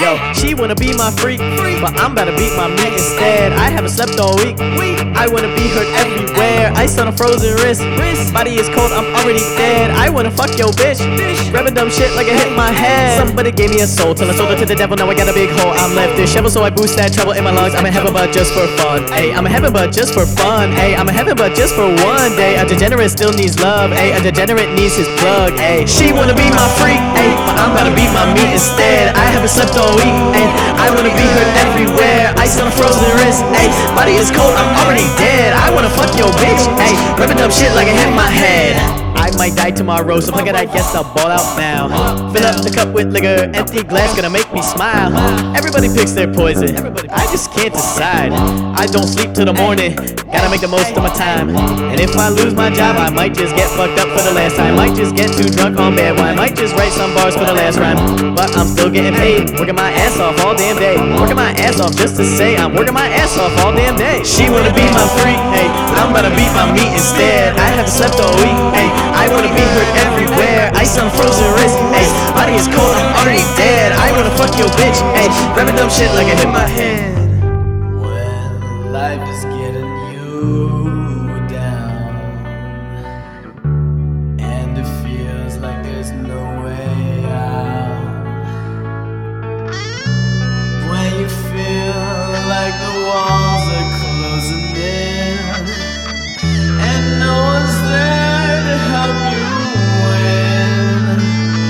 bro. She wanna be my freak, but I'm about to beat my meat instead. I haven't slept all week. I wanna be hurt everywhere. Ice on a frozen wrist. Body is cold, I'm already dead. I wanna fuck your bitch. Grabbing dumb shit like I hit my head. Somebody gave me a soul, till I sold it to the devil. Now I got a big hole. I'm left disheveled, so I boost that trouble in my lungs. I'm in heaven, but just for fun. Ayy, I'm in heaven, but just for fun. Ayy, I'm in heaven, but just for one day. A degenerate still needs love. Ayy, a degenerate needs his plug. Ayy, she wanna be my freak. Ayy, but I'm about to beat my meat instead. I haven't slept all week. Ayy, I wanna be hurt everywhere. Ice on a frozen wrist. Ayy, body is cold, I'm already dead. I wanna fuck your bitch. Ayy, rubbing up shit like I hit my head. I might die tomorrow, so plug it, I guess I'll ball out now. Fill up the cup with liquor, empty glass gonna make me smile. Everybody picks their poison, I just can't decide. I don't sleep till the morning, gotta make the most of my time. And if I lose my job, I might just get fucked up for the last time. Might just get too drunk on bad wine, might just write some bars for the last rhyme. But I'm still getting paid, working my ass off all damn day. Working my ass off just to say I'm working my ass off all damn day. She wanna be my freak, hey, I'm about to beat my meat instead. I haven't slept all week, hey, I wanna be hurt everywhere. Ice on frozen wrist, ayy, body is cold, I'm already dead. I wanna fuck your bitch, ayy, grabbing dumb shit like I hit my head. When life is getting you down, and it feels like there's no way out. When you feel like the walls are closing in, and no one's there to help you win.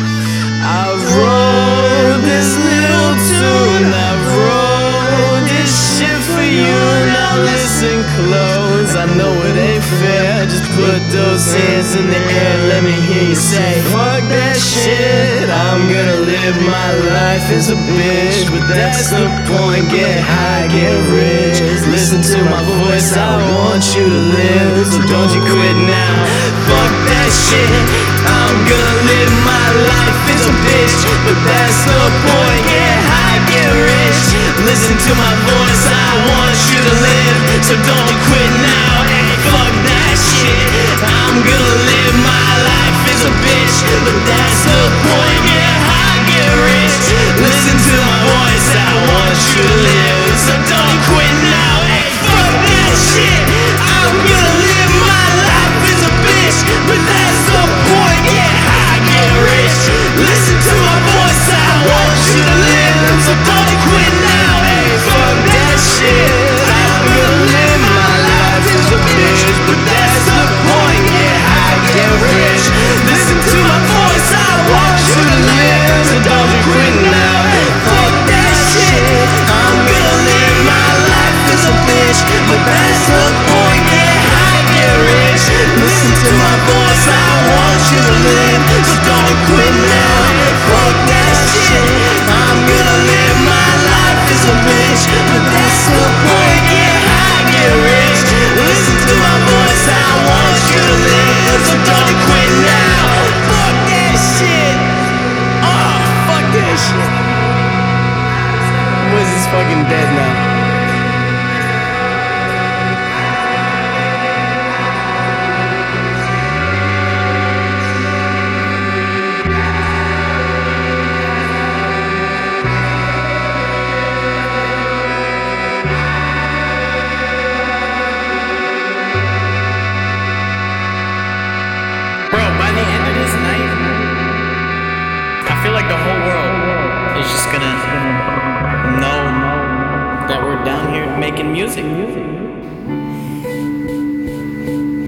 I wrote this little tune, I wrote this shit for you. Now listen close, I know it ain't fair. Just put those hands in the air, let me hear you say, fuck that shit, I'm gonna live my life as a bitch. But that's the point, get high, get rich. Listen to my voice, I want you to live, so don't you quit now. Fuck that shit, I'm gonna live my life as a bitch. But that's the point, get high, get rich. Listen to my voice, I want you to live, so don't you quit now. Hey, fuck that shit, I'm gonna live my life as a bitch. But that's the point, get high, get rich. Listen to my voice, I want you to live, so don't you quit now. Hey, fuck that shit, I'm gonna live my life as a bitch. But that's the point, get high, get rich. Listen to my voice, I want you to live, so don't you quit now. Hey, fuck that shit, I'm gonna live my life as a bitch. But that's the point, get high, get rich. Listen to my voice, I want you to live, so don't you quit now. Hey, fuck that shit, I'm gonna live my life as a bitch. But that's the point, get high, get rich. Listen to my voice, I want you to live, so don't you quit now. Fuck that shit, I'm gonna live my life as a bitch. But that's the point, get high, get rich. Listen to my voice, I want you to live, so don't you quit now. Fuck that shit. Oh, fuck that shit. Wiz is fucking dead now. Bro, by the end of this night, I feel like the whole world is just gonna know that we're down here making music.